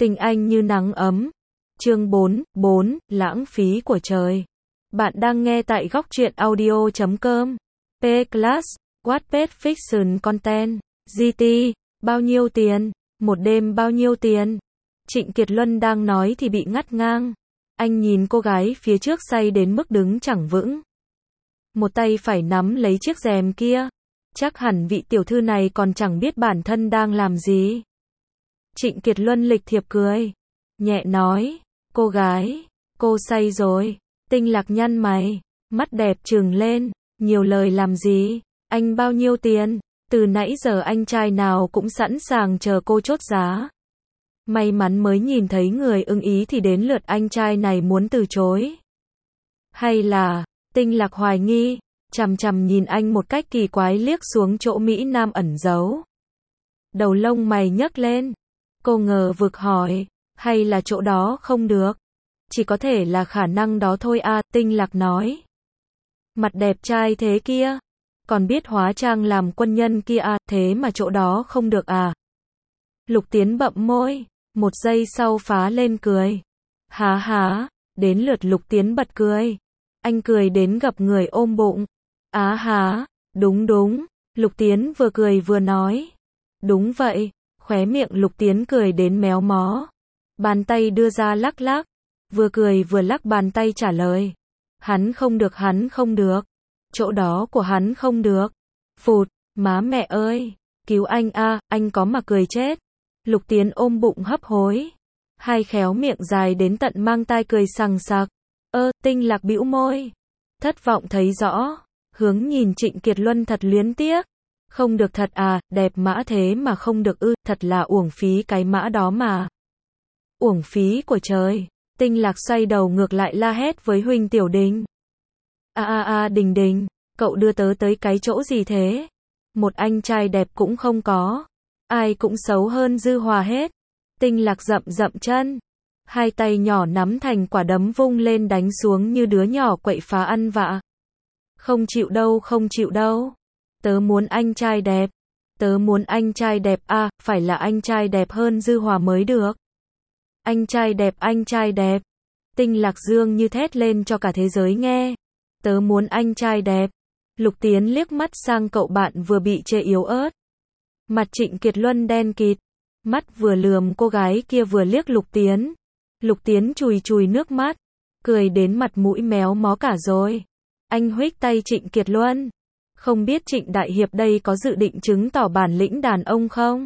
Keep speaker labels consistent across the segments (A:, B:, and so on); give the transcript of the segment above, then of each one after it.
A: Tình anh như nắng ấm. Chương 4, lãng phí của trời. Bạn đang nghe tại góc truyện audio.com. P-Class, Wattpad Fiction Content, GT, bao nhiêu tiền? Một đêm bao nhiêu tiền? Trịnh Kiệt Luân đang nói thì bị ngắt ngang. Anh nhìn cô gái phía trước say đến mức đứng chẳng vững. Một tay phải nắm lấy chiếc rèm kia. Chắc hẳn vị tiểu thư này còn chẳng biết bản thân đang làm gì. Trịnh Kiệt Luân lịch thiệp cười. Nhẹ nói, cô gái, cô say rồi. Tinh Lạc nhăn mày, mắt đẹp trừng lên, nhiều lời làm gì, anh bao nhiêu tiền, từ nãy giờ anh trai nào cũng sẵn sàng chờ cô chốt giá. May mắn mới nhìn thấy người ưng ý thì đến lượt anh trai này muốn từ chối. Hay là, Tinh Lạc hoài nghi, chằm chằm nhìn anh một cách kỳ quái liếc xuống chỗ Mỹ Nam ẩn giấu. Đầu lông mày nhấc lên, cô ngờ vực hỏi, hay là chỗ đó không được? Chỉ có thể là khả năng đó thôi à, Tinh Lạc nói. Mặt đẹp trai thế kia, còn biết hóa trang làm quân nhân kia à, thế mà chỗ đó không được à? Lục Tiến bậm môi, một giây sau phá lên cười. Há há, đến lượt Lục Tiến bật cười. Anh cười đến gập người ôm bụng. Á há, đúng đúng, Lục Tiến vừa cười vừa nói. Đúng vậy, khóe miệng Lục Tiến cười đến méo mó. Bàn tay đưa ra lắc lắc, vừa cười vừa lắc bàn tay trả lời. Hắn không được, hắn không được. Chỗ đó của hắn không được. Phụt, má mẹ ơi, cứu anh a, anh có mà cười chết. Lục Tiến ôm bụng hấp hối. Hai khéo miệng dài đến tận mang tai cười sằng sặc. Tinh Lạc bĩu môi. Thất vọng thấy rõ, hướng nhìn Trịnh Kiệt Luân thật luyến tiếc. Không được thật à, đẹp mã thế mà không được ư, thật là uổng phí cái mã đó mà. Uổng phí của trời. Tinh Lạc xoay đầu ngược lại la hét với Huỳnh Tiểu Đình. Đình Đình, cậu đưa tớ tới cái chỗ gì thế? Một anh trai đẹp cũng không có. Ai cũng xấu hơn Dư Hòa hết. Tinh Lạc dậm dậm chân. Hai tay nhỏ nắm thành quả đấm vung lên đánh xuống như đứa nhỏ quậy phá ăn vạ. Không chịu đâu, không chịu đâu. Tớ muốn anh trai đẹp. Tớ muốn anh trai đẹp à, phải là anh trai đẹp hơn Dư Hòa mới được. Anh trai đẹp, anh trai đẹp. Tinh Lạc dương như thét lên cho cả thế giới nghe. Tớ muốn anh trai đẹp. Lục Tiến liếc mắt sang cậu bạn vừa bị chê yếu ớt. Mặt Trịnh Kiệt Luân đen kịt. Mắt vừa lườm cô gái kia vừa liếc Lục Tiến. Lục Tiến chùi chùi nước mắt. Cười đến mặt mũi méo mó cả rồi. Anh huých tay Trịnh Kiệt Luân. Không biết Trịnh Đại Hiệp đây có dự định chứng tỏ bản lĩnh đàn ông không?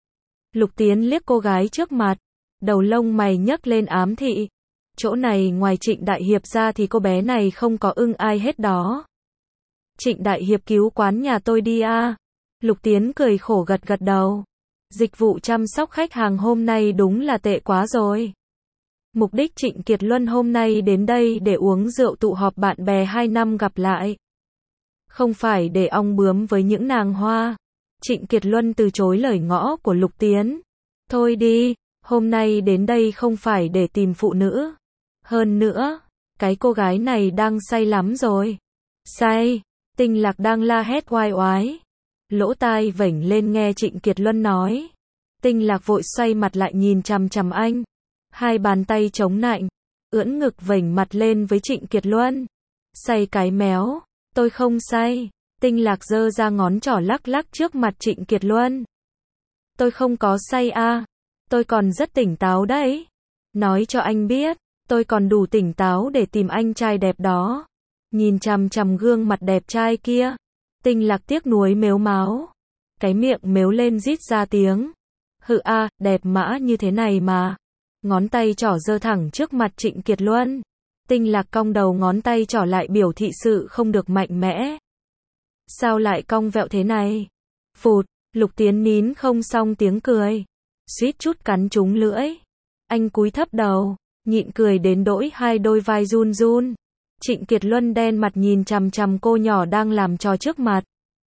A: Lục Tiến liếc cô gái trước mặt. Đầu lông mày nhấc lên ám thị. Chỗ này ngoài Trịnh Đại Hiệp ra thì cô bé này không có ưng ai hết đó. Trịnh Đại Hiệp cứu quán nhà tôi đi à. Lục Tiến cười khổ gật gật đầu. Dịch vụ chăm sóc khách hàng hôm nay đúng là tệ quá rồi. Mục đích Trịnh Kiệt Luân hôm nay đến đây để uống rượu tụ họp bạn bè 2 năm gặp lại. Không phải để ong bướm với những nàng hoa. Trịnh Kiệt Luân từ chối lời ngõ của Lục Tiến. Thôi đi, hôm nay đến đây không phải để tìm phụ nữ. Hơn nữa, cái cô gái này đang say lắm rồi. Say, Tinh Lạc đang la hét oai oái. Lỗ tai vểnh lên nghe Trịnh Kiệt Luân nói. Tinh Lạc vội xoay mặt lại nhìn chằm chằm anh. Hai bàn tay chống nạnh, ưỡn ngực vểnh mặt lên với Trịnh Kiệt Luân. Say cái méo, tôi không say. Tinh Lạc giơ ra ngón trỏ lắc lắc trước mặt Trịnh Kiệt Luân. Tôi không có say à, tôi còn rất tỉnh táo đấy. Nói cho anh biết, tôi còn đủ tỉnh táo để tìm anh trai đẹp đó. Nhìn chằm chằm gương mặt đẹp trai kia, Tinh Lạc tiếc nuối mếu máo. Cái miệng mếu lên rít ra tiếng. Hự a, đẹp mã như thế này mà. Ngón tay trỏ giơ thẳng trước mặt Trịnh Kiệt Luân. Tinh Lạc cong đầu ngón tay trỏ lại biểu thị sự không được mạnh mẽ. Sao lại cong vẹo thế này? Phụt, Lục Tiến nín không xong tiếng cười. Suýt chút cắn trúng lưỡi. Anh cúi thấp đầu, nhịn cười đến đỗi hai đôi vai run run. Trịnh Kiệt Luân đen mặt nhìn chằm chằm cô nhỏ đang làm trò trước mặt.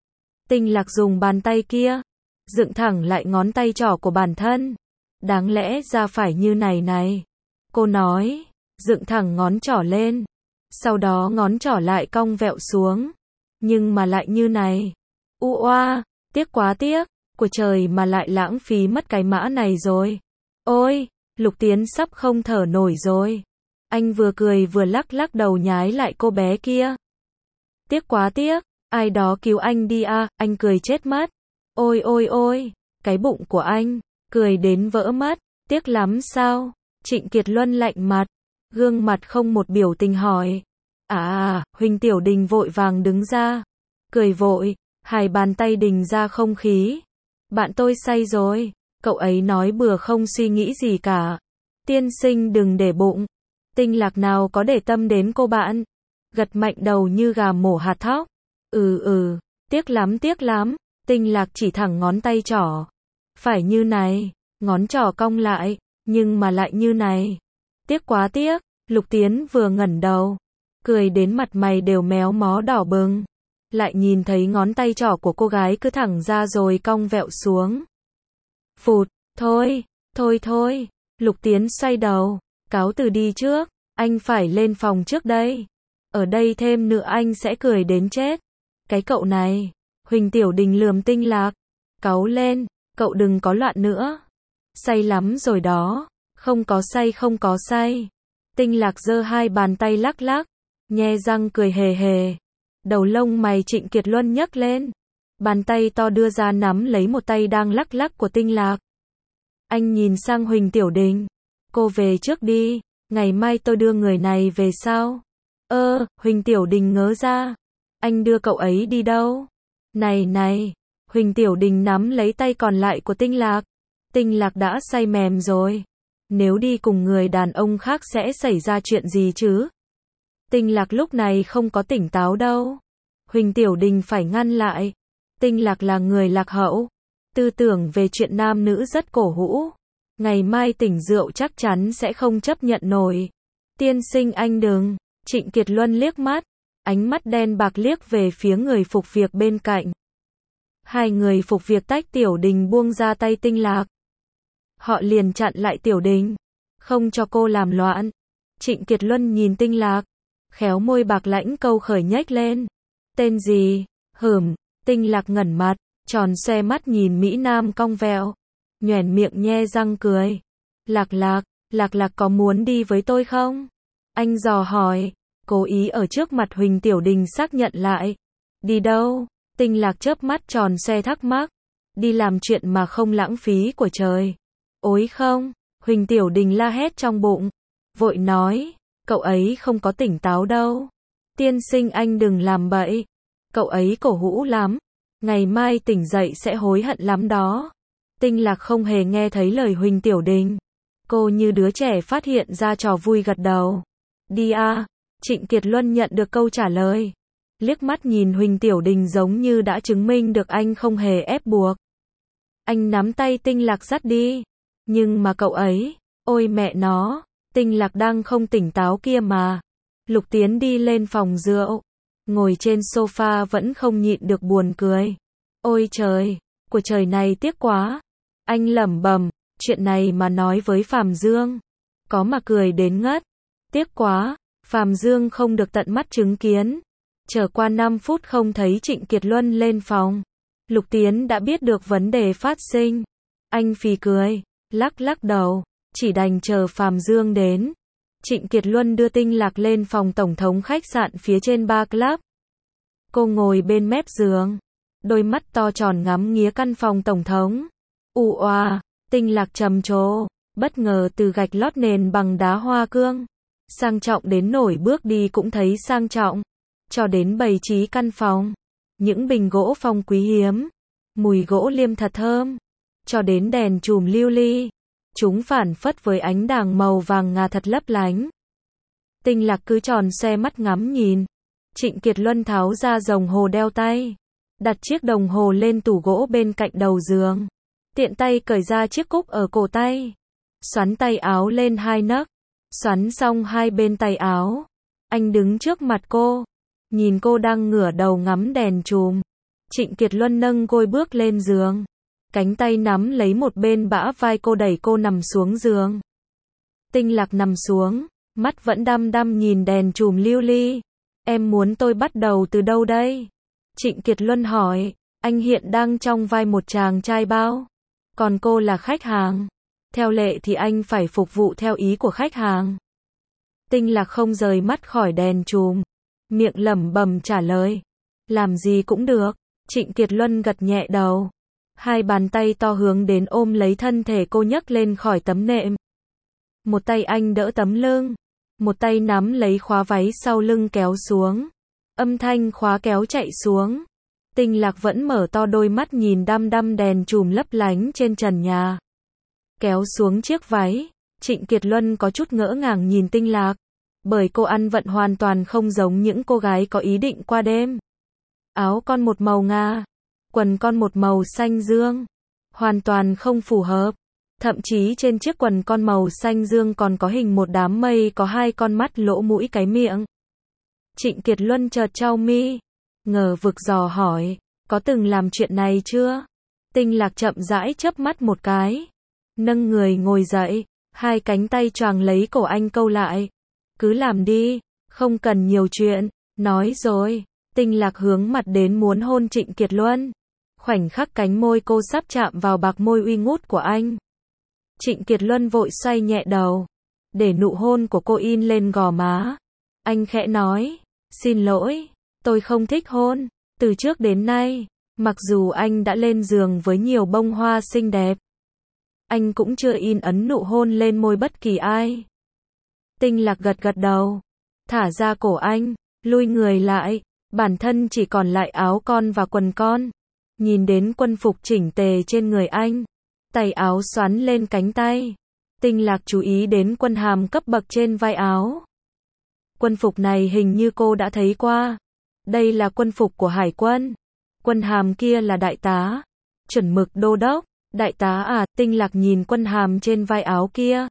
A: Tinh Lạc dùng bàn tay kia, dựng thẳng lại ngón tay trỏ của bản thân. Đáng lẽ ra phải như này này. Cô nói, dựng thẳng ngón trỏ lên. Sau đó ngón trỏ lại cong vẹo xuống. Nhưng mà lại như này. Oa, tiếc quá tiếc. Của trời mà lại lãng phí mất cái mã này rồi. Ôi, Lục Tiến sắp không thở nổi rồi. Anh vừa cười vừa lắc lắc đầu nhái lại cô bé kia. Tiếc quá tiếc, ai đó cứu anh đi à, anh cười chết mất. Ôi ôi ôi, cái bụng của anh, cười đến vỡ mắt, tiếc lắm sao? Trịnh Kiệt Luân lạnh mặt, gương mặt không một biểu tình hỏi. Huỳnh Tiểu Đình vội vàng đứng ra, cười vội, hai bàn tay đình ra không khí. Bạn tôi say rồi, cậu ấy nói bừa không suy nghĩ gì cả. Tiên sinh đừng để bụng, Tinh Lạc nào có để tâm đến cô bạn. Gật mạnh đầu như gà mổ hạt thóc. Tiếc lắm, Tinh Lạc chỉ thẳng ngón tay trỏ. Phải như này, ngón trỏ cong lại, nhưng mà lại như này. Tiếc quá tiếc, Lục Tiến vừa ngẩng đầu, cười đến mặt mày đều méo mó đỏ bừng. Lại nhìn thấy ngón tay trỏ của cô gái cứ thẳng ra rồi cong vẹo xuống. Phụt, thôi, Lục Tiến xoay đầu, cáo từ đi trước, anh phải lên phòng trước đây. Ở đây thêm nữa anh sẽ cười đến chết. Cái cậu này, Huỳnh Tiểu Đình lườm Tinh Lạc, cáu lên, cậu đừng có loạn nữa. Say lắm rồi đó, không có say. Tinh Lạc giơ hai bàn tay lắc lắc, nhe răng cười hề hề. Đầu lông mày Trịnh Kiệt Luân nhấc lên, bàn tay to đưa ra nắm lấy một tay đang lắc lắc của Tinh Lạc. Anh nhìn sang Huỳnh Tiểu Đình, cô về trước đi, ngày mai tôi đưa người này về sau. Huỳnh Tiểu Đình ngớ ra, anh đưa cậu ấy đi đâu? Này, Huỳnh Tiểu Đình nắm lấy tay còn lại của Tinh Lạc. Tinh Lạc đã say mềm rồi, nếu đi cùng người đàn ông khác sẽ xảy ra chuyện gì chứ? Tinh Lạc lúc này không có tỉnh táo đâu. Huỳnh Tiểu Đình phải ngăn lại. Tinh Lạc là người lạc hậu, tư tưởng về chuyện nam nữ rất cổ hủ. Ngày mai tỉnh rượu chắc chắn sẽ không chấp nhận nổi. Tiên sinh anh đừng. Trịnh Kiệt Luân liếc mắt, ánh mắt đen bạc liếc về phía người phục việc bên cạnh. Hai người phục việc tách Tiểu Đình buông ra tay Tinh Lạc. Họ liền chặn lại Tiểu Đình, không cho cô làm loạn. Trịnh Kiệt Luân nhìn Tinh Lạc, khéo môi bạc lãnh câu khởi nhếch lên. Tên gì? Tinh Lạc ngẩn mặt, tròn xoe mắt nhìn Mỹ Nam cong vẹo, nhoẻn miệng nhe răng cười. Lạc có muốn đi với tôi không? Anh dò hỏi, cố ý ở trước mặt Huỳnh Tiểu Đình xác nhận lại. Đi đâu? Tinh Lạc chớp mắt tròn xoe thắc mắc. Đi làm chuyện mà không lãng phí của trời. Ối không, Huỳnh Tiểu Đình la hét trong bụng, vội nói, cậu ấy không có tỉnh táo đâu. Tiên sinh anh đừng làm bậy, cậu ấy cổ hủ lắm, ngày mai tỉnh dậy sẽ hối hận lắm đó. Tinh Lạc không hề nghe thấy lời Huỳnh Tiểu Đình. Cô như đứa trẻ phát hiện ra trò vui gật đầu. Đi à, Trịnh Kiệt Luân nhận được câu trả lời. Liếc mắt nhìn Huỳnh Tiểu Đình giống như đã chứng minh được anh không hề ép buộc. Anh nắm tay Tinh Lạc dắt đi. Nhưng mà cậu ấy, ôi mẹ nó, Tinh Lạc đang không tỉnh táo kia mà. Lục Tiến đi lên phòng rượu, ngồi trên sofa vẫn không nhịn được buồn cười. Ôi trời, của trời này tiếc quá. Anh lẩm bẩm, chuyện này mà nói với Phạm Dương, có mà cười đến ngất. Tiếc quá, Phạm Dương không được tận mắt chứng kiến. Chờ qua 5 phút không thấy Trịnh Kiệt Luân lên phòng. Lục Tiến đã biết được vấn đề phát sinh. Anh phì cười, lắc lắc đầu, chỉ đành chờ Phạm Dương đến. Trịnh Kiệt Luân đưa Tinh Lạc lên phòng tổng thống khách sạn phía trên bar club. Cô ngồi bên mép giường, đôi mắt to tròn ngắm nghía căn phòng tổng thống. Tinh Lạc trầm trồ, bất ngờ từ gạch lót nền bằng đá hoa cương, sang trọng đến nổi bước đi cũng thấy sang trọng, cho đến bày trí căn phòng, những bình gỗ phong quý hiếm, mùi gỗ liêm thật thơm, cho đến đèn chùm lưu ly, chúng phản phất với ánh đàng màu vàng ngà thật lấp lánh. Tinh Lạc cứ tròn xoe mắt ngắm nhìn. Trịnh Kiệt Luân tháo ra đồng hồ đeo tay, đặt chiếc đồng hồ lên tủ gỗ bên cạnh đầu giường, tiện tay cởi ra chiếc cúc ở cổ tay, xoắn tay áo lên 2 nấc, xoắn xong hai bên tay áo. Anh đứng trước mặt cô, nhìn cô đang ngửa đầu ngắm đèn chùm. Trịnh Kiệt Luân nâng gối bước lên giường, cánh tay nắm lấy một bên bả vai cô đẩy cô nằm xuống giường. Tinh Lạc nằm xuống, mắt vẫn đăm đăm nhìn đèn chùm lưu ly. Em muốn tôi bắt đầu từ đâu đây? Trịnh Kiệt Luân hỏi, anh hiện đang trong vai một chàng trai bao, còn cô là khách hàng. Theo lệ thì anh phải phục vụ theo ý của khách hàng. Tinh Lạc không rời mắt khỏi đèn chùm, miệng lẩm bẩm trả lời. Làm gì cũng được. Trịnh Kiệt Luân gật nhẹ đầu. Hai bàn tay to hướng đến ôm lấy thân thể cô nhấc lên khỏi tấm nệm. Một tay anh đỡ tấm lưng, một tay nắm lấy khóa váy sau lưng kéo xuống. Âm thanh khóa kéo chạy xuống. Tinh Lạc vẫn mở to đôi mắt nhìn đăm đăm đèn chùm lấp lánh trên trần nhà. Kéo xuống chiếc váy, Trịnh Kiệt Luân có chút ngỡ ngàng nhìn Tinh Lạc, bởi cô ăn vận hoàn toàn không giống những cô gái có ý định qua đêm. Áo con một màu ngà, quần con một màu xanh dương, hoàn toàn không phù hợp. Thậm chí trên chiếc quần con màu xanh dương còn có hình một đám mây có hai con mắt lỗ mũi cái miệng. Trịnh Kiệt Luân chợt chau mi, ngờ vực dò hỏi, có từng làm chuyện này chưa? Tinh Lạc chậm rãi chớp mắt một cái, nâng người ngồi dậy, hai cánh tay choàng lấy cổ anh câu lại. Cứ làm đi, không cần nhiều chuyện, nói rồi. Tinh Lạc hướng mặt đến muốn hôn Trịnh Kiệt Luân. Khoảnh khắc cánh môi cô sắp chạm vào bạc môi uy ngút của anh. Trịnh Kiệt Luân vội xoay nhẹ đầu, để nụ hôn của cô in lên gò má. Anh khẽ nói, xin lỗi, tôi không thích hôn. Từ trước đến nay, mặc dù anh đã lên giường với nhiều bông hoa xinh đẹp, anh cũng chưa in ấn nụ hôn lên môi bất kỳ ai. Tinh Lạc gật gật đầu, thả ra cổ anh, lui người lại, bản thân chỉ còn lại áo con và quần con. Nhìn đến quân phục chỉnh tề trên người anh, tay áo xoắn lên cánh tay. Tinh Lạc chú ý đến quân hàm cấp bậc trên vai áo. Quân phục này hình như cô đã thấy qua. Đây là quân phục của Hải quân. Quân hàm kia là đại tá, chuẩn mực đô đốc. Đại tá à? Tinh Lạc nhìn quân hàm trên vai áo kia.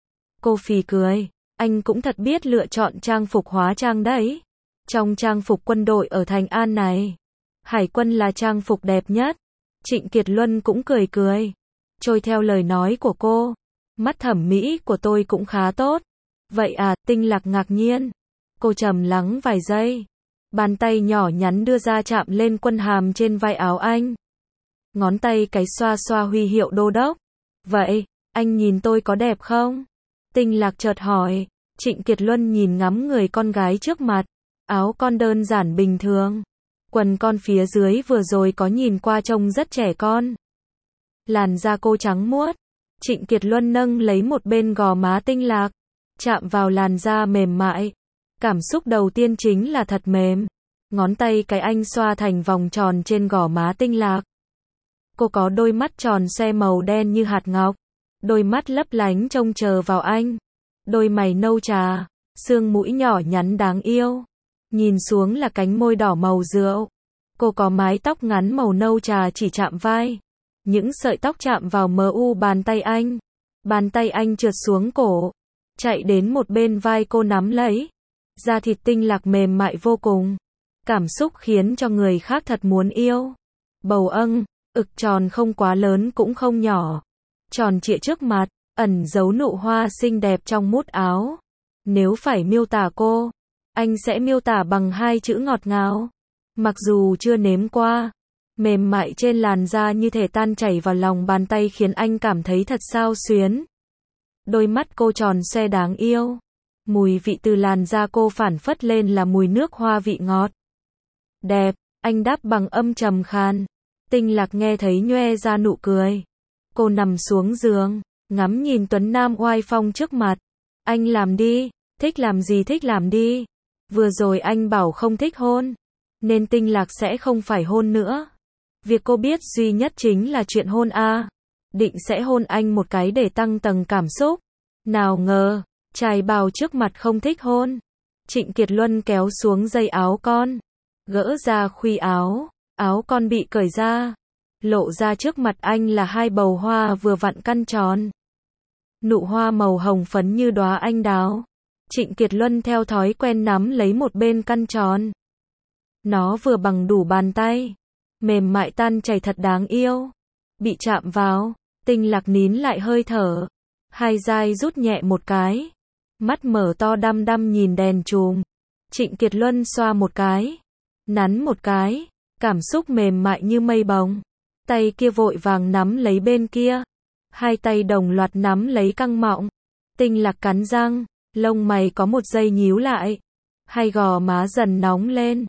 A: Cô phì cười, anh cũng thật biết lựa chọn trang phục hóa trang đấy. Trong trang phục quân đội ở Thành An này, Hải quân là trang phục đẹp nhất. Trịnh Kiệt Luân cũng cười cười, trôi theo lời nói của cô. Mắt thẩm mỹ của tôi cũng khá tốt. Vậy à? Tinh Lạc ngạc nhiên. Cô trầm lắng vài giây. Bàn tay nhỏ nhắn đưa ra chạm lên quân hàm trên vai áo anh. Ngón tay cái xoa xoa huy hiệu đô đốc. Vậy, anh nhìn tôi có đẹp không? Tinh Lạc chợt hỏi. Trịnh Kiệt Luân nhìn ngắm người con gái trước mặt. Áo con đơn giản bình thường. Quần con phía dưới vừa rồi có nhìn qua trông rất trẻ con. Làn da cô trắng muốt. Trịnh Kiệt Luân nâng lấy một bên gò má Tinh Lạc, chạm vào làn da mềm mại. Cảm xúc đầu tiên chính là thật mềm. Ngón tay cái anh xoa thành vòng tròn trên gò má Tinh Lạc. Cô có đôi mắt tròn xoe màu đen như hạt ngọc, đôi mắt lấp lánh trông chờ vào anh. Đôi mày nâu trà, xương mũi nhỏ nhắn đáng yêu. Nhìn xuống là cánh môi đỏ màu rượu. Cô có mái tóc ngắn màu nâu trà chỉ chạm vai. Những sợi tóc chạm vào mu bàn tay anh. Bàn tay anh trượt xuống cổ, chạy đến một bên vai cô nắm lấy. Da thịt Tinh Lạc mềm mại vô cùng. Cảm xúc khiến cho người khác thật muốn yêu. Bầu ực tròn không quá lớn cũng không nhỏ. Tròn trịa trước mặt, ẩn giấu nụ hoa xinh đẹp trong mút áo. Nếu phải miêu tả cô, anh sẽ miêu tả bằng hai chữ ngọt ngào. Mặc dù chưa nếm qua, mềm mại trên làn da như thể tan chảy vào lòng bàn tay khiến anh cảm thấy thật xao xuyến. Đôi mắt cô tròn xoe đáng yêu. Mùi vị từ làn da cô phản phất lên là mùi nước hoa vị ngọt. Đẹp, anh đáp bằng âm trầm khàn. Tinh Lạc nghe thấy nhoe ra nụ cười. Cô nằm xuống giường, ngắm nhìn Tuấn Nam oai phong trước mặt. Anh làm đi, thích làm gì thích làm đi. Vừa rồi anh bảo không thích hôn, nên Tinh Lạc sẽ không phải hôn nữa. Việc cô biết duy nhất chính là chuyện hôn a. Định sẽ hôn anh một cái để tăng tầng cảm xúc. Nào ngờ, trai bào trước mặt không thích hôn. Trịnh Kiệt Luân kéo xuống dây áo con, gỡ ra khuy áo. Áo con bị cởi ra, lộ ra trước mặt anh là hai bầu hoa vừa vặn căn tròn. Nụ hoa màu hồng phấn như đóa anh đào. Trịnh Kiệt Luân theo thói quen nắm lấy một bên căn tròn. Nó vừa bằng đủ bàn tay, mềm mại tan chảy thật đáng yêu. Bị chạm vào, Tinh Lạc nín lại hơi thở. Hai dai rút nhẹ một cái. Mắt mở to đăm đăm nhìn đèn chùm. Trịnh Kiệt Luân xoa một cái, nắn một cái. Cảm xúc mềm mại như mây bồng. Tay kia vội vàng nắm lấy bên kia. Hai tay đồng loạt nắm lấy căng mọng. Tinh Lạc cắn răng, lông mày có một giây nhíu lại. Hai gò má dần nóng lên.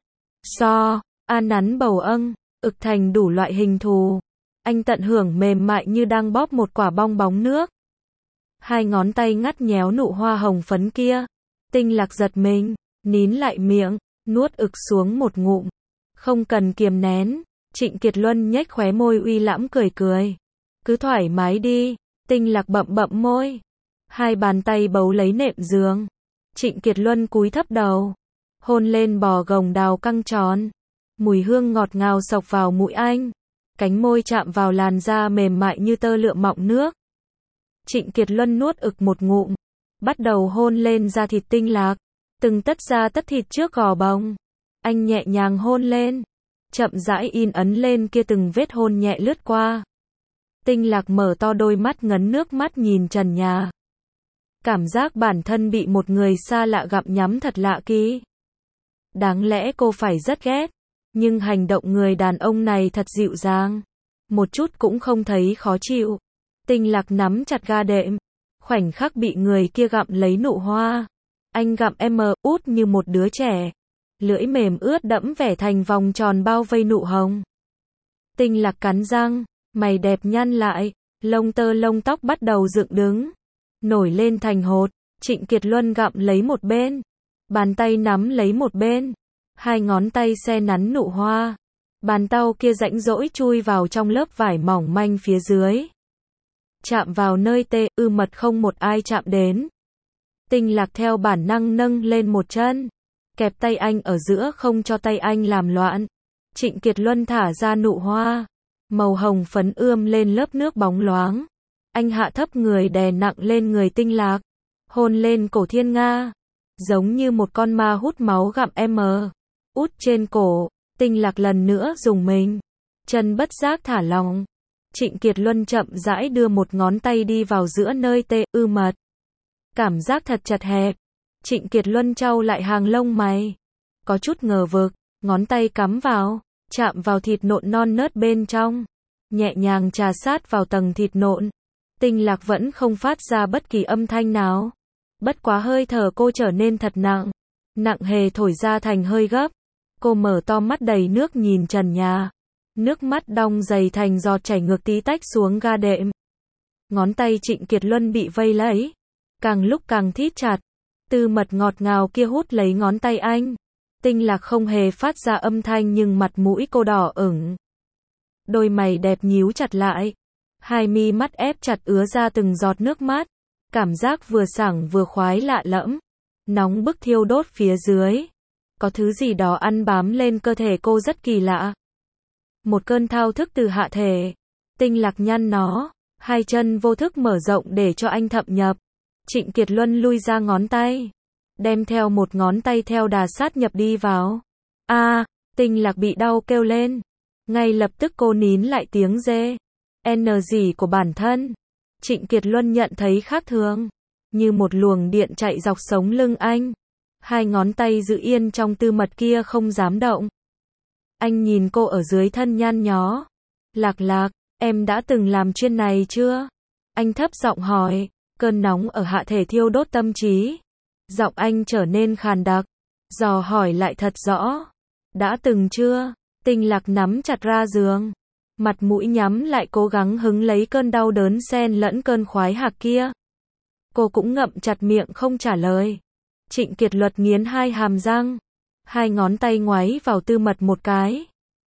A: Nắn bầu âng, ực thành đủ loại hình thù. Anh tận hưởng mềm mại như đang bóp một quả bong bóng nước. Hai ngón tay ngắt nhéo nụ hoa hồng phấn kia. Tinh Lạc giật mình, nín lại miệng, nuốt ực xuống một ngụm. Không cần kiềm nén. Trịnh Kiệt Luân nhếch khóe môi uy lãm cười cười. Cứ thoải mái đi. Tinh Lạc bậm bậm môi. Hai bàn tay bấu lấy nệm giường. Trịnh Kiệt Luân cúi thấp đầu, hôn lên bò gồng đào căng tròn. Mùi hương ngọt ngào xộc vào mũi anh. Cánh môi chạm vào làn da mềm mại như tơ lụa mọng nước. Trịnh Kiệt Luân nuốt ực một ngụm, bắt đầu hôn lên da thịt Tinh Lạc, từng tấc da tất thịt trước gò bông. Anh nhẹ nhàng hôn lên, chậm rãi in ấn lên kia từng vết hôn nhẹ lướt qua. Tinh Lạc mở to đôi mắt ngấn nước mắt nhìn trần nhà. Cảm giác bản thân bị một người xa lạ gặm nhắm thật lạ kỳ. Đáng lẽ cô phải rất ghét, nhưng hành động người đàn ông này thật dịu dàng, một chút cũng không thấy khó chịu. Tinh Lạc nắm chặt ga đệm, khoảnh khắc bị người kia gặm lấy nụ hoa. Anh gặm út như một đứa trẻ, lưỡi mềm ướt đẫm vẻ thành vòng tròn bao vây nụ hồng. Tinh Lạc cắn răng, mày đẹp nhăn lại, lông tóc bắt đầu dựng đứng, nổi lên thành hột. Trịnh Kiệt Luân gặm lấy một bên, bàn tay nắm lấy một bên, hai ngón tay se nắn nụ hoa. Bàn tay kia rãnh rỗi chui vào trong lớp vải mỏng manh phía dưới, chạm vào nơi mật không một ai chạm đến. Tinh Lạc theo bản năng nâng lên một chân, kẹp tay anh ở giữa không cho tay anh làm loạn. Trịnh Kiệt Luân thả ra nụ hoa, màu hồng phấn ươm lên lớp nước bóng loáng. Anh hạ thấp người đè nặng lên người Tinh Lạc, hôn lên cổ Thiên Nga, giống như một con ma hút máu gặm út trên cổ. Tinh Lạc lần nữa dùng mình, chân bất giác thả lỏng. Trịnh Kiệt Luân chậm rãi đưa một ngón tay đi vào giữa nơi mật. Cảm giác thật chật hẹp. Trịnh Kiệt Luân trao lại hàng lông mày, có chút ngờ vực, ngón tay cắm vào, chạm vào thịt nộn non nớt bên trong, nhẹ nhàng trà sát vào tầng thịt nộn. Tinh Lạc vẫn không phát ra bất kỳ âm thanh nào. Bất quá hơi thở cô trở nên thật nặng, nặng hề thổi ra thành hơi gấp. Cô mở to mắt đầy nước nhìn trần nhà, nước mắt đong dày thành giọt chảy ngược tí tách xuống ga đệm. Ngón tay Trịnh Kiệt Luân bị vây lấy, càng lúc càng thít chặt. Tư mật ngọt ngào kia hút lấy ngón tay anh. Tinh Lạc không hề phát ra âm thanh nhưng mặt mũi cô đỏ ửng. Đôi mày đẹp nhíu chặt lại, hai mi mắt ép chặt ứa ra từng giọt nước mắt. Cảm giác vừa sảng vừa khoái lạ lẫm, nóng bức thiêu đốt phía dưới. Có thứ gì đó ăn bám lên cơ thể cô rất kỳ lạ. Một cơn thao thức từ hạ thể. Tinh Lạc nhăn nó, hai chân vô thức mở rộng để cho anh thâm nhập. Trịnh Kiệt Luân lui ra ngón tay, đem theo một ngón tay theo đà sát nhập đi vào. Tinh Lạc bị đau kêu lên. Ngay lập tức cô nín lại tiếng rên gì của bản thân. Trịnh Kiệt Luân nhận thấy khác thường, như một luồng điện chạy dọc sống lưng anh. Hai ngón tay giữ yên trong tư mật kia không dám động. Anh nhìn cô ở dưới thân nhăn nhó. Lạc, em đã từng làm chuyện này chưa? Anh thấp giọng hỏi, cơn nóng ở hạ thể thiêu đốt tâm trí. Giọng anh trở nên khàn đặc, dò hỏi lại thật rõ. Đã từng chưa? Tinh Lạc nắm chặt ra giường, mặt mũi nhắm lại cố gắng hứng lấy cơn đau đớn xen lẫn cơn khoái hạc kia. Cô cũng ngậm chặt miệng không trả lời. Trịnh Kiệt Luân nghiến hai hàm răng, hai ngón tay ngoáy vào tư mật một cái.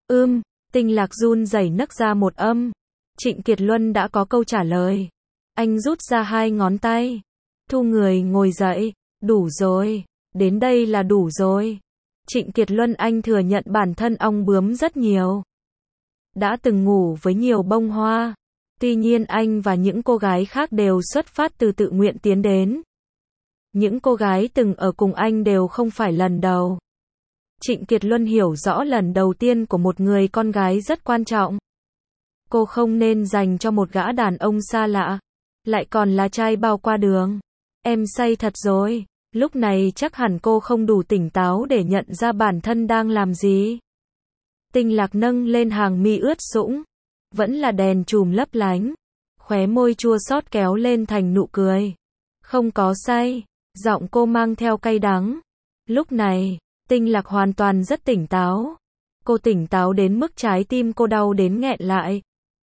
A: Tinh Lạc run rẩy nấc ra một âm. Trịnh Kiệt Luân đã có câu trả lời. Anh rút ra hai ngón tay, thu người ngồi dậy. Đủ rồi, đến đây là đủ rồi. Trịnh Kiệt Luân anh thừa nhận bản thân ong bướm rất nhiều, đã từng ngủ với nhiều bông hoa. Tuy nhiên anh và những cô gái khác đều xuất phát từ tự nguyện tiến đến. Những cô gái từng ở cùng anh đều không phải lần đầu. Trịnh Kiệt Luân hiểu rõ lần đầu tiên của một người con gái rất quan trọng. Cô không nên dành cho một gã đàn ông xa lạ, lại còn là trai bao qua đường. Em say thật rồi. Lúc này chắc hẳn cô không đủ tỉnh táo để nhận ra bản thân đang làm gì. Tinh Lạc nâng lên hàng mi ướt sũng, vẫn là đèn chùm lấp lánh, khóe môi chua xót kéo lên thành nụ cười. Không có say, giọng cô mang theo cay đắng. Lúc này, Tinh Lạc hoàn toàn rất tỉnh táo. Cô tỉnh táo đến mức trái tim cô đau đến nghẹn lại.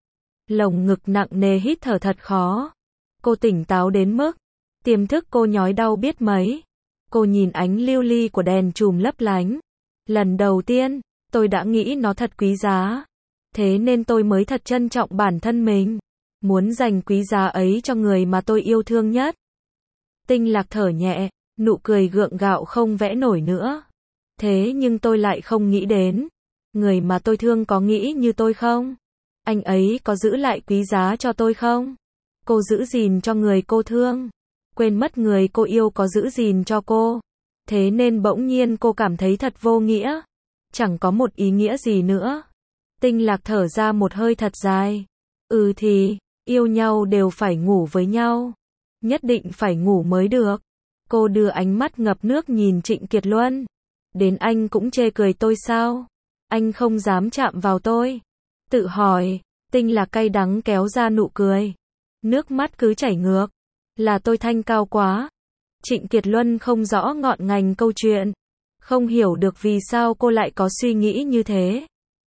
A: Lồng ngực nặng nề hít thở thật khó. Cô tỉnh táo đến mức tiềm thức cô nhói đau biết mấy. Cô nhìn ánh lưu ly của đèn chùm lấp lánh. Lần đầu tiên, tôi đã nghĩ nó thật quý giá. Thế nên tôi mới thật trân trọng bản thân mình. Muốn dành quý giá ấy cho người mà tôi yêu thương nhất. Tinh Lạc thở nhẹ, nụ cười gượng gạo không vẽ nổi nữa. Thế nhưng tôi lại không nghĩ đến. Người mà tôi thương có nghĩ như tôi không? Anh ấy có giữ lại quý giá cho tôi không? Cô giữ gìn cho người cô thương. Quên mất người cô yêu có giữ gìn cho cô. Thế nên bỗng nhiên cô cảm thấy thật vô nghĩa. Chẳng có một ý nghĩa gì nữa. Tinh Lạc thở ra một hơi thật dài. Thì, yêu nhau đều phải ngủ với nhau. Nhất định phải ngủ mới được. Cô đưa ánh mắt ngập nước nhìn Trịnh Kiệt Luân. Đến anh cũng chê cười tôi sao? Anh không dám chạm vào tôi. Tự hỏi, Tinh Lạc cay đắng kéo ra nụ cười. Nước mắt cứ chảy ngược. Là tôi thanh cao quá. Trịnh Kiệt Luân không rõ ngọn ngành câu chuyện. Không hiểu được vì sao cô lại có suy nghĩ như thế.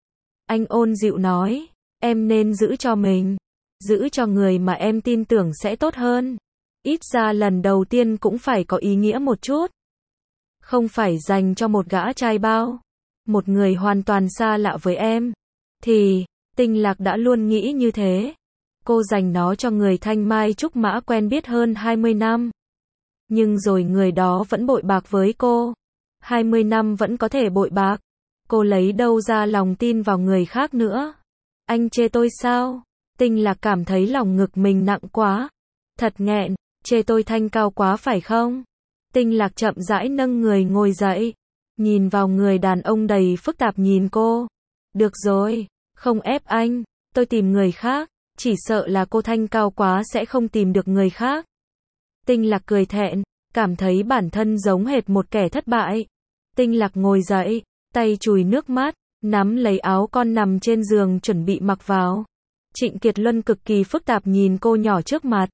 A: Anh ôn dịu nói, em nên giữ cho mình. Giữ cho người mà em tin tưởng sẽ tốt hơn. Ít ra lần đầu tiên cũng phải có ý nghĩa một chút. Không phải dành cho một gã trai bao. Một người hoàn toàn xa lạ với em. Thì, Tinh Lạc đã luôn nghĩ như thế. Cô dành nó cho người thanh mai trúc mã quen biết hơn 20 năm. Nhưng rồi người đó vẫn bội bạc với cô. 20 năm vẫn có thể bội bạc. Cô lấy đâu ra lòng tin vào người khác nữa? Anh chê tôi sao? Tinh Lạc cảm thấy lòng ngực mình nặng quá. Thật nghẹn, chê tôi thanh cao quá phải không? Tinh Lạc chậm rãi nâng người ngồi dậy. Nhìn vào người đàn ông đầy phức tạp nhìn cô. Được rồi, không ép anh, tôi tìm người khác. Chỉ sợ là cô thanh cao quá sẽ không tìm được người khác. Tinh Lạc cười thẹn, cảm thấy bản thân giống hệt một kẻ thất bại. Tinh Lạc ngồi dậy, tay chùi nước mắt, nắm lấy áo con nằm trên giường chuẩn bị mặc vào. Trịnh Kiệt Luân cực kỳ phức tạp nhìn cô nhỏ trước mặt.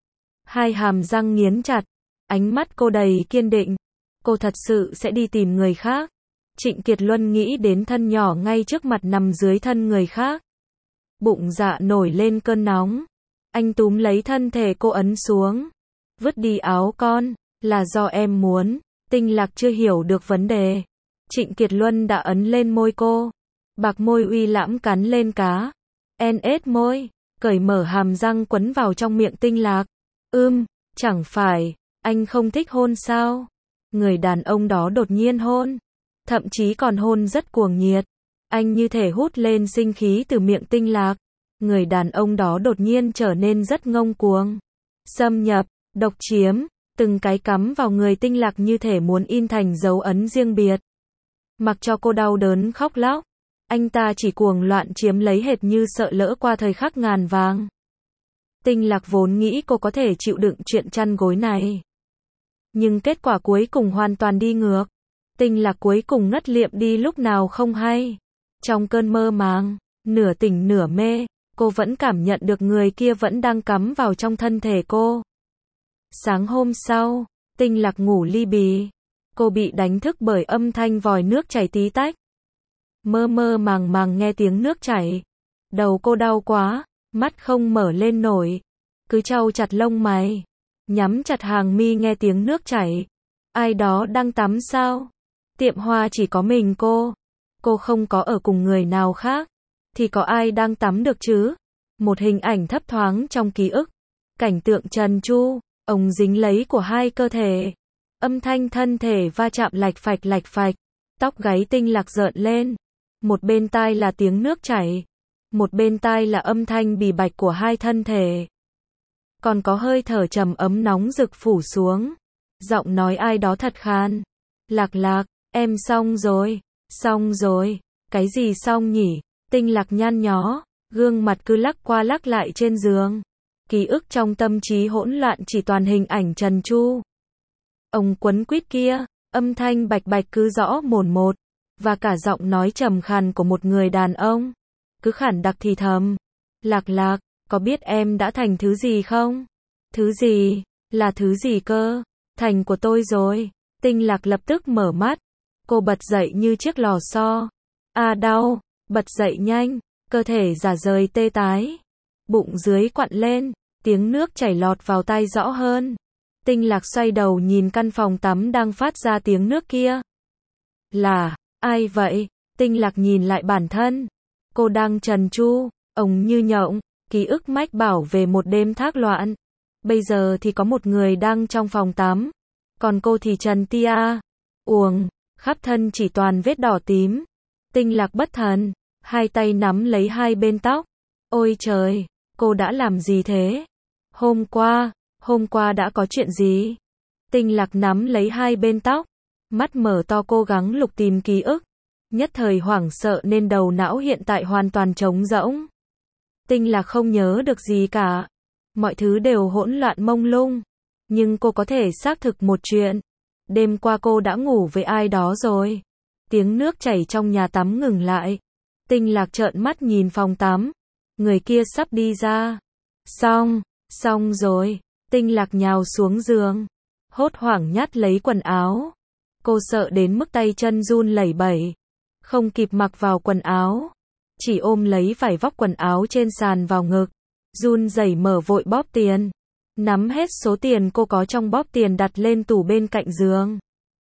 A: Hai hàm răng nghiến chặt, ánh mắt cô đầy kiên định. Cô thật sự sẽ đi tìm người khác. Trịnh Kiệt Luân nghĩ đến thân nhỏ ngay trước mặt nằm dưới thân người khác. Bụng dạ nổi lên cơn nóng. Anh túm lấy thân thể cô ấn xuống. Vứt đi áo con, là do em muốn. Tinh Lạc chưa hiểu được vấn đề. Trịnh Kiệt Luân đã ấn lên môi cô. Bạc môi uy lãm cắn lên cá. Ết môi, cởi mở hàm răng quấn vào trong miệng Tinh Lạc. Chẳng phải, anh không thích hôn sao? Người đàn ông đó đột nhiên hôn. Thậm chí còn hôn rất cuồng nhiệt. Anh như thể hút lên sinh khí từ miệng Tinh Lạc. Người đàn ông đó đột nhiên trở nên rất ngông cuồng. Xâm nhập, độc chiếm, từng cái cắm vào người Tinh Lạc như thể muốn in thành dấu ấn riêng biệt. Mặc cho cô đau đớn khóc lóc, anh ta chỉ cuồng loạn chiếm lấy hệt như sợ lỡ qua thời khắc ngàn vàng. Tinh Lạc vốn nghĩ cô có thể chịu đựng chuyện chăn gối này. Nhưng kết quả cuối cùng hoàn toàn đi ngược. Tinh Lạc cuối cùng ngất liệm đi lúc nào không hay. Trong cơn mơ màng, nửa tỉnh nửa mê, cô vẫn cảm nhận được người kia vẫn đang cắm vào trong thân thể cô. Sáng hôm sau, Tinh Lạc ngủ li bì. Cô bị đánh thức bởi âm thanh vòi nước chảy tí tách. Mơ mơ màng màng nghe tiếng nước chảy. Đầu cô đau quá, mắt không mở lên nổi. Cứ chau chặt lông mày. Nhắm chặt hàng mi nghe tiếng nước chảy. Ai đó đang tắm sao? Tiệm hoa chỉ có mình cô. Cô không có ở cùng người nào khác. Thì có ai đang tắm được chứ? Một hình ảnh thấp thoáng trong ký ức. Cảnh tượng trần tru, ống dính lấy của hai cơ thể. Âm thanh thân thể va chạm lạch phạch. Tóc gáy Tinh Lạc rợn lên. Một bên tai là tiếng nước chảy. Một bên tai là âm thanh bì bạch của hai thân thể. Còn có hơi thở trầm ấm nóng rực phủ xuống. Giọng nói ai đó thật khan. Lạc, em xong rồi. Cái gì xong nhỉ? Tinh Lạc nhăn nhó, gương mặt cứ lắc qua lắc lại trên giường. Ký ức trong tâm trí hỗn loạn chỉ toàn hình ảnh trần tru. Ông quấn quýt kia, âm thanh bạch cứ rõ mồn một. Và cả giọng nói trầm khàn của một người đàn ông. Cứ khản đặc thì thầm. Lạc, có biết em đã thành thứ gì không? Thứ gì? Là thứ gì cơ? Thành của tôi rồi. Tinh Lạc lập tức mở mắt. Cô bật dậy như chiếc lò xo. À đau, bật dậy nhanh, cơ thể rả rời tê tái. Bụng dưới quặn lên, tiếng nước chảy lọt vào tai rõ hơn. Tinh Lạc xoay đầu nhìn căn phòng tắm đang phát ra tiếng nước kia. Là, ai vậy? Tinh Lạc nhìn lại bản thân. Cô đang trần tru, ồng như nhộng, ký ức mách bảo về một đêm thác loạn. Bây giờ thì có một người đang trong phòng tắm. Còn cô thì trần tia. Uồng, khắp thân chỉ toàn vết đỏ tím. Tinh Lạc bất thần, hai tay nắm lấy hai bên tóc. Ôi trời, cô đã làm gì thế? Hôm qua đã có chuyện gì? Tinh Lạc nắm lấy hai bên tóc, mắt mở to cố gắng lục tìm ký ức. Nhất thời hoảng sợ nên đầu não hiện tại hoàn toàn trống rỗng. Tinh Lạc không nhớ được gì cả. Mọi thứ đều hỗn loạn mông lung. Nhưng cô có thể xác thực một chuyện. Đêm qua cô đã ngủ với ai đó rồi. Tiếng nước chảy trong nhà tắm ngừng lại. Tinh Lạc trợn mắt nhìn phòng tắm. Người kia sắp đi ra. Xong rồi. Tinh Lạc nhào xuống giường. Hốt hoảng nhát lấy quần áo. Cô sợ đến mức tay chân run lẩy bẩy. Không kịp mặc vào quần áo. Chỉ ôm lấy vải vóc quần áo trên sàn vào ngực. Run rẩy mở vội bóp tiền. Nắm hết số tiền cô có trong bóp tiền đặt lên tủ bên cạnh giường.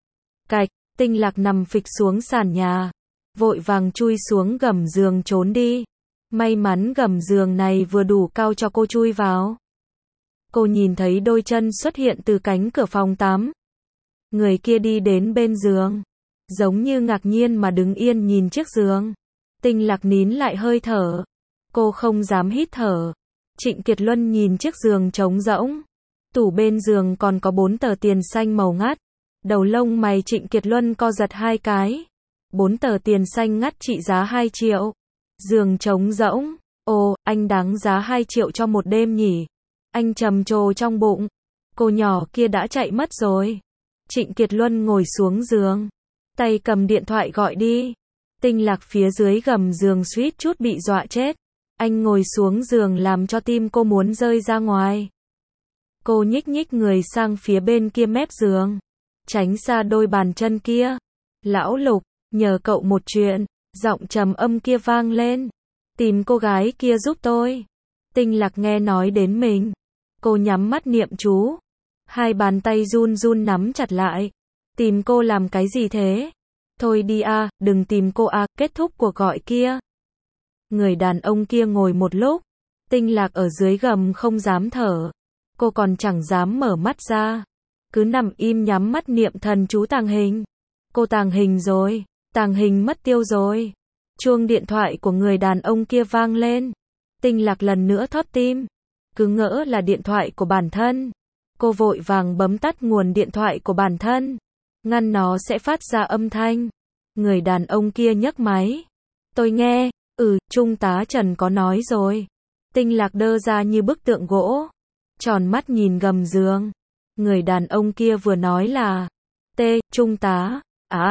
A: Cạch, Tinh Lạc nằm phịch xuống sàn nhà. Vội vàng chui xuống gầm giường trốn đi. May mắn gầm giường này vừa đủ cao cho cô chui vào. Cô nhìn thấy đôi chân xuất hiện từ cánh cửa phòng tắm. Người kia đi đến bên giường. Giống như ngạc nhiên mà đứng yên nhìn chiếc giường. Tinh Lạc nín lại hơi thở. Cô không dám hít thở. Trịnh Kiệt Luân nhìn chiếc giường trống rỗng. Tủ bên giường còn có 4 tờ tiền xanh màu ngắt. Đầu lông mày Trịnh Kiệt Luân co giật 2 cái. 4 tờ tiền xanh ngắt trị giá 2 triệu. Giường trống rỗng. Ồ, anh đáng giá 2 triệu cho một đêm nhỉ? Anh trầm trồ trong bụng. Cô nhỏ kia đã chạy mất rồi. Trịnh Kiệt Luân ngồi xuống giường. Tay cầm điện thoại gọi đi. Tinh Lạc phía dưới gầm giường suýt chút bị dọa chết. Anh ngồi xuống giường làm cho tim cô muốn rơi ra ngoài. Cô nhích nhích người sang phía bên kia mép giường. Tránh xa đôi bàn chân kia. Lão Lục, nhờ cậu một chuyện. Giọng trầm âm kia vang lên. Tìm cô gái kia giúp tôi. Tinh Lạc nghe nói đến mình. Cô nhắm mắt niệm chú. Hai bàn tay run run nắm chặt lại. Tìm cô làm cái gì thế? Thôi đi à, đừng tìm cô à, kết thúc cuộc gọi kia. Người đàn ông kia ngồi một lúc. Tinh Lạc ở dưới gầm không dám thở. Cô còn chẳng dám mở mắt ra. Cứ nằm im nhắm mắt niệm thần chú tàng hình. Cô tàng hình rồi. Tàng hình mất tiêu rồi. Chuông điện thoại của người đàn ông kia vang lên. Tinh Lạc lần nữa thót tim. Cứ ngỡ là điện thoại của bản thân. Cô vội vàng bấm tắt nguồn điện thoại của bản thân. Ngăn nó sẽ phát ra âm thanh. Người đàn ông kia nhấc máy. Tôi nghe, Trung tá Trần có nói rồi. Tinh Lạc đơ ra như bức tượng gỗ. Tròn mắt nhìn gầm giường. Người đàn ông kia vừa nói là Trung tá,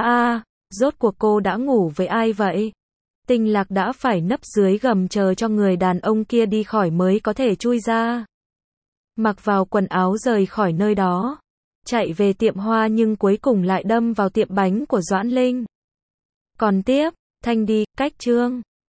A: rốt cuộc cô đã ngủ với ai vậy? Tinh Lạc đã phải nấp dưới gầm chờ cho người đàn ông kia đi khỏi mới có thể chui ra. Mặc vào quần áo rời khỏi nơi đó. Chạy về tiệm hoa nhưng cuối cùng lại đâm vào tiệm bánh của Doãn Linh. Còn tiếp, Thanh đi, cách chương.